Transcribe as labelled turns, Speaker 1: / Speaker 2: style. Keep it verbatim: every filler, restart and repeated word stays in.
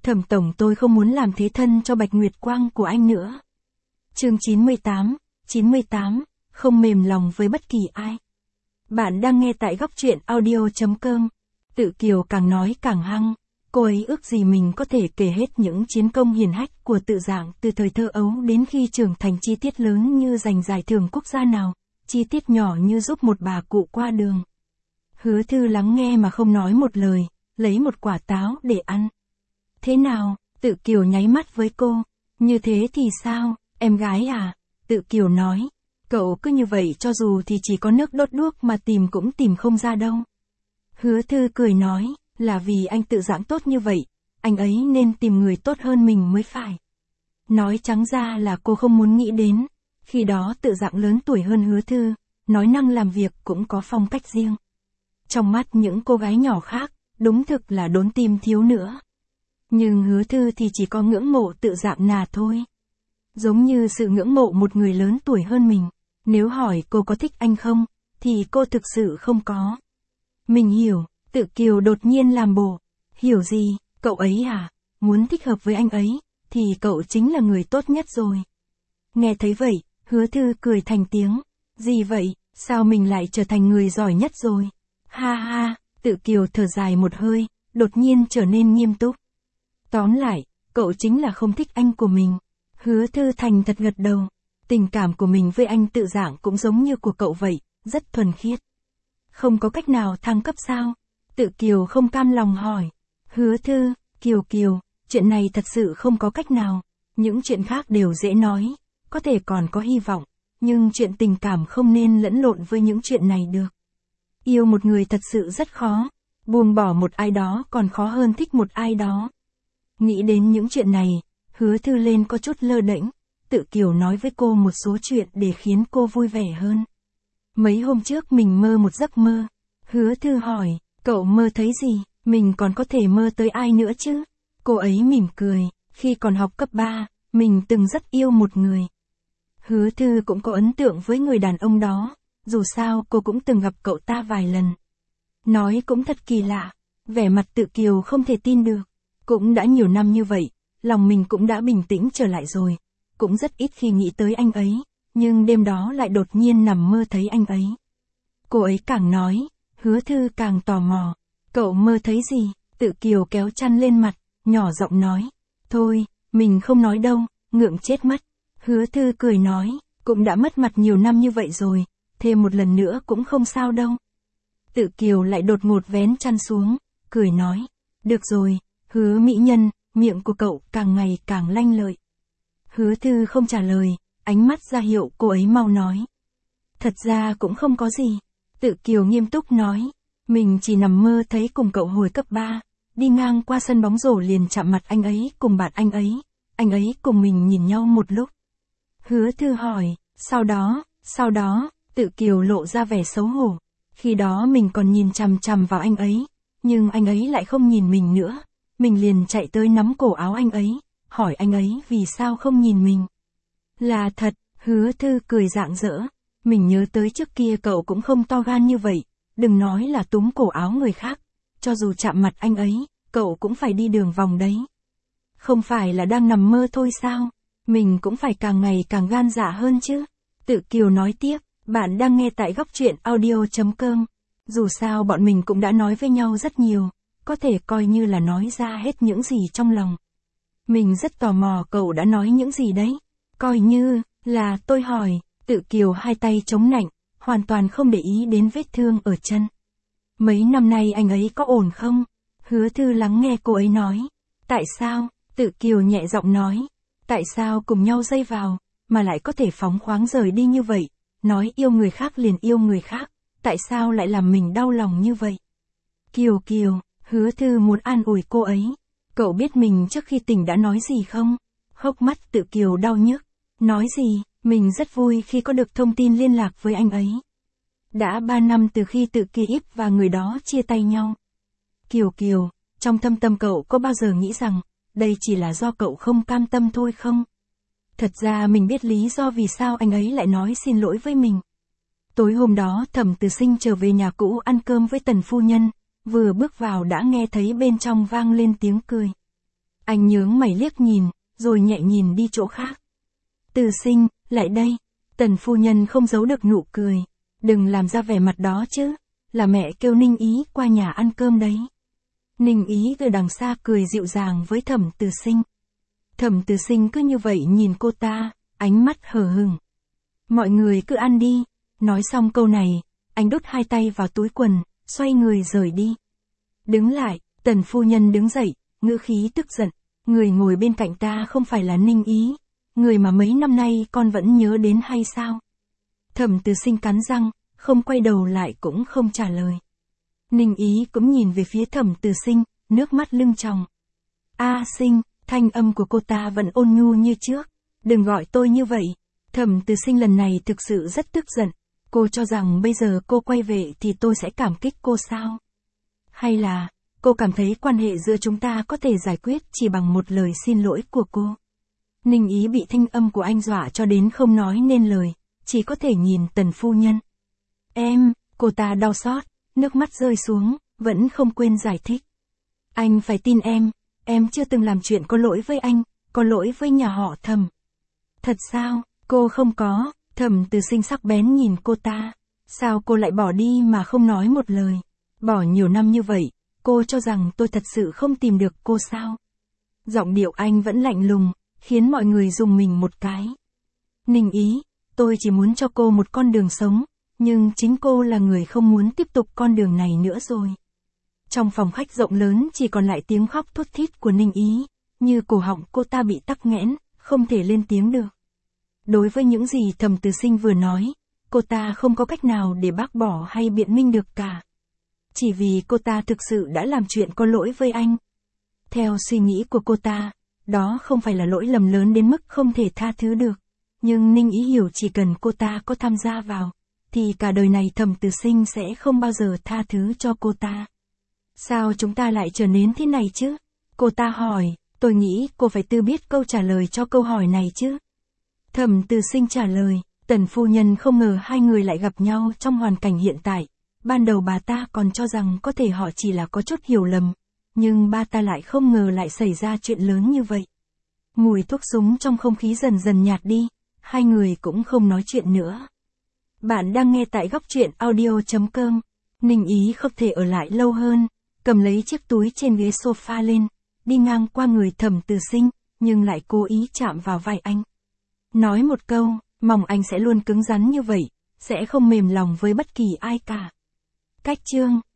Speaker 1: Thẩm tổng, tôi không muốn làm thế thân cho Bạch Nguyệt Quang của anh nữa. Chương chín mươi tám, chín mươi tám, không mềm lòng với bất kỳ ai. Bạn đang nghe tại góc truyện audio chấm com. Tự Kiều càng nói càng hăng, cô ấy ước gì mình có thể kể hết những chiến công hiển hách của Tự Dạng từ thời thơ ấu đến khi trưởng thành, chi tiết lớn như giành giải thưởng quốc gia nào, chi tiết nhỏ như giúp một bà cụ qua đường. Hứa Thư lắng nghe mà không nói một lời, lấy một quả táo để ăn. Thế nào? Tự Kiều nháy mắt với cô. Như thế thì sao, em gái à? Tự Kiều nói. Cậu cứ như vậy cho dù thì chỉ có nước đốt đuốc mà tìm cũng tìm không ra đâu. Hứa Thư cười nói, là vì anh Tự Dạng tốt như vậy, anh ấy nên tìm người tốt hơn mình mới phải. Nói trắng ra là cô không muốn nghĩ đến, khi đó Tự Dạng lớn tuổi hơn Hứa Thư, nói năng làm việc cũng có phong cách riêng. Trong mắt những cô gái nhỏ khác, đúng thực là đốn tim thiếu nữa. Nhưng Hứa Thư thì chỉ có ngưỡng mộ Tự Dạng nà thôi. Giống như sự ngưỡng mộ một người lớn tuổi hơn mình. Nếu hỏi cô có thích anh không, thì cô thực sự không có. Mình hiểu, Tự Kiều đột nhiên làm bộ. Hiểu gì, cậu ấy à? Muốn thích hợp với anh ấy, thì cậu chính là người tốt nhất rồi. Nghe thấy vậy, Hứa Thư cười thành tiếng. Gì vậy, sao mình lại trở thành người giỏi nhất rồi? Ha ha, Tự Kiều thở dài một hơi, đột nhiên trở nên nghiêm túc. Tóm lại, cậu chính là không thích anh của mình. Hứa Thư thành thật gật đầu. Tình cảm của mình với anh Tự Dạng cũng giống như của cậu vậy, rất thuần khiết. Không có cách nào thăng cấp sao? Tự Kiều không cam lòng hỏi. Hứa Thư, Kiều Kiều, chuyện này thật sự không có cách nào. Những chuyện khác đều dễ nói, có thể còn có hy vọng, nhưng chuyện tình cảm không nên lẫn lộn với những chuyện này được. Yêu một người thật sự rất khó, buông bỏ một ai đó còn khó hơn thích một ai đó. Nghĩ đến những chuyện này, Hứa Thư lên có chút lơ đễnh. Tự Kiều nói với cô một số chuyện để khiến cô vui vẻ hơn. Mấy hôm trước mình mơ một giấc mơ. Hứa Thư hỏi, cậu mơ thấy gì? Mình còn có thể mơ tới ai nữa chứ? Cô ấy mỉm cười, khi còn học cấp ba, mình từng rất yêu một người. Hứa Thư cũng có ấn tượng với người đàn ông đó, dù sao cô cũng từng gặp cậu ta vài lần. Nói cũng thật kỳ lạ, vẻ mặt Tự Kiều không thể tin được. Cũng đã nhiều năm như vậy, lòng mình cũng đã bình tĩnh trở lại rồi. Cũng rất ít khi nghĩ tới anh ấy, nhưng đêm đó lại đột nhiên nằm mơ thấy anh ấy. Cô ấy càng nói, Hứa Thư càng tò mò. Cậu mơ thấy gì? Tự Kiều kéo chăn lên mặt, nhỏ giọng nói. Thôi, mình không nói đâu, ngượng chết mất. Hứa Thư cười nói, cũng đã mất mặt nhiều năm như vậy rồi, thêm một lần nữa cũng không sao đâu. Tự Kiều lại đột ngột vén chăn xuống, cười nói. Được rồi, Hứa mỹ nhân, miệng của cậu càng ngày càng lanh lợi. Hứa Thư không trả lời, ánh mắt ra hiệu cô ấy mau nói. Thật ra cũng không có gì. Tự Kiều nghiêm túc nói. Mình chỉ nằm mơ thấy cùng cậu hồi cấp ba, đi ngang qua sân bóng rổ liền chạm mặt anh ấy cùng bạn anh ấy. Anh ấy cùng mình nhìn nhau một lúc. Hứa Thư hỏi, sau đó, sau đó, Tự Kiều lộ ra vẻ xấu hổ. Khi đó mình còn nhìn chằm chằm vào anh ấy, nhưng anh ấy lại không nhìn mình nữa. Mình liền chạy tới nắm cổ áo anh ấy, hỏi anh ấy vì sao không nhìn mình. Là thật, Hứa Thư cười rạng rỡ. Mình nhớ tới trước kia cậu cũng không to gan như vậy, đừng nói là túm cổ áo người khác. Cho dù chạm mặt anh ấy, cậu cũng phải đi đường vòng đấy. Không phải là đang nằm mơ thôi sao? Mình cũng phải càng ngày càng gan dạ hơn chứ. Tự Kiều nói tiếp, bạn đang nghe tại góc truyện audio chấm com. Dù sao bọn mình cũng đã nói với nhau rất nhiều, có thể coi như là nói ra hết những gì trong lòng. Mình rất tò mò cậu đã nói những gì đấy. Coi như là tôi hỏi. Tự Kiều hai tay chống nạnh, hoàn toàn không để ý đến vết thương ở chân. Mấy năm nay anh ấy có ổn không? Hứa Thư lắng nghe cô ấy nói. Tại sao? Tự Kiều nhẹ giọng nói. Tại sao cùng nhau dây vào, mà lại có thể phóng khoáng rời đi như vậy? Nói yêu người khác liền yêu người khác, tại sao lại làm mình đau lòng như vậy? Kiều Kiều, Hứa Thư muốn an ủi cô ấy. Cậu biết mình trước khi tỉnh đã nói gì không? Hốc mắt Tự Kiều đau nhức. Nói gì? Mình rất vui khi có được thông tin liên lạc với anh ấy. Đã ba năm từ khi Tự Kiếp và người đó chia tay nhau. Kiều Kiều, trong thâm tâm cậu có bao giờ nghĩ rằng, đây chỉ là do cậu không cam tâm thôi không? Thật ra mình biết lý do vì sao anh ấy lại nói xin lỗi với mình. Tối hôm đó Thẩm Từ Sinh trở về nhà cũ ăn cơm với Tần phu nhân, vừa bước vào đã nghe thấy bên trong vang lên tiếng cười. Anh nhướng mày liếc nhìn, rồi nhẹ nhìn đi chỗ khác. Từ Sinh, lại đây. Tần phu nhân không giấu được nụ cười. Đừng làm ra vẻ mặt đó chứ. Là mẹ kêu Ninh Ý qua nhà ăn cơm đấy. Ninh Ý từ đằng xa cười dịu dàng với Thẩm Từ Sinh. Thẩm Từ Sinh cứ như vậy nhìn cô ta, ánh mắt hờ hững. Mọi người cứ ăn đi. Nói xong câu này, anh đút hai tay vào túi quần, xoay người rời đi. Đứng lại, Tần phu nhân đứng dậy, ngữ khí tức giận. Người ngồi bên cạnh ta không phải là Ninh Ý, người mà mấy năm nay con vẫn nhớ đến hay sao? Thẩm Từ Sinh cắn răng, không quay đầu lại cũng không trả lời. Ninh Ý cũng nhìn về phía Thẩm Từ Sinh, nước mắt lưng tròng. A Sinh, thanh âm của cô ta vẫn ôn nhu như trước. Đừng gọi tôi như vậy. Thẩm Từ Sinh lần này thực sự rất tức giận. Cô cho rằng bây giờ cô quay về thì tôi sẽ cảm kích cô sao? Hay là, cô cảm thấy quan hệ giữa chúng ta có thể giải quyết chỉ bằng một lời xin lỗi của cô? Ninh Ý bị thanh âm của anh dọa cho đến không nói nên lời, chỉ có thể nhìn Tần phu nhân. Em, cô ta đau xót, nước mắt rơi xuống, vẫn không quên giải thích. Anh phải tin em, em chưa từng làm chuyện có lỗi với anh, có lỗi với nhà họ Thẩm. Thật sao, cô không có. Thẩm Từ Sinh sắc bén nhìn cô ta. Sao cô lại bỏ đi mà không nói một lời? Bỏ nhiều năm như vậy, cô cho rằng tôi thật sự không tìm được cô sao? Giọng điệu anh vẫn lạnh lùng, khiến mọi người rùng mình một cái. Ninh Ý, tôi chỉ muốn cho cô một con đường sống, nhưng chính cô là người không muốn tiếp tục con đường này nữa rồi. Trong phòng khách rộng lớn chỉ còn lại tiếng khóc thút thít của Ninh Ý, như cổ họng cô ta bị tắc nghẽn, không thể lên tiếng được. Đối với những gì Thẩm Từ Sinh vừa nói, cô ta không có cách nào để bác bỏ hay biện minh được cả. Chỉ vì cô ta thực sự đã làm chuyện có lỗi với anh. Theo suy nghĩ của cô ta, đó không phải là lỗi lầm lớn đến mức không thể tha thứ được. Nhưng Ninh Ý hiểu chỉ cần cô ta có tham gia vào, thì cả đời này Thẩm Từ Sinh sẽ không bao giờ tha thứ cho cô ta. Sao chúng ta lại trở nên thế này chứ? Cô ta hỏi, tôi nghĩ cô phải tự biết câu trả lời cho câu hỏi này chứ. Thẩm Từ Sinh trả lời, Tần phu nhân không ngờ hai người lại gặp nhau trong hoàn cảnh hiện tại. Ban đầu bà ta còn cho rằng có thể họ chỉ là có chút hiểu lầm, nhưng ba ta lại không ngờ lại xảy ra chuyện lớn như vậy. Mùi thuốc súng trong không khí dần dần nhạt đi, hai người cũng không nói chuyện nữa. Bạn đang nghe tại góc truyện audio chấm com. Ninh Ý không thể ở lại lâu hơn, cầm lấy chiếc túi trên ghế sofa lên, đi ngang qua người Thẩm Từ Sinh, nhưng lại cố ý chạm vào vai anh. Nói một câu, mong anh sẽ luôn cứng rắn như vậy, sẽ không mềm lòng với bất kỳ ai cả. Cách chương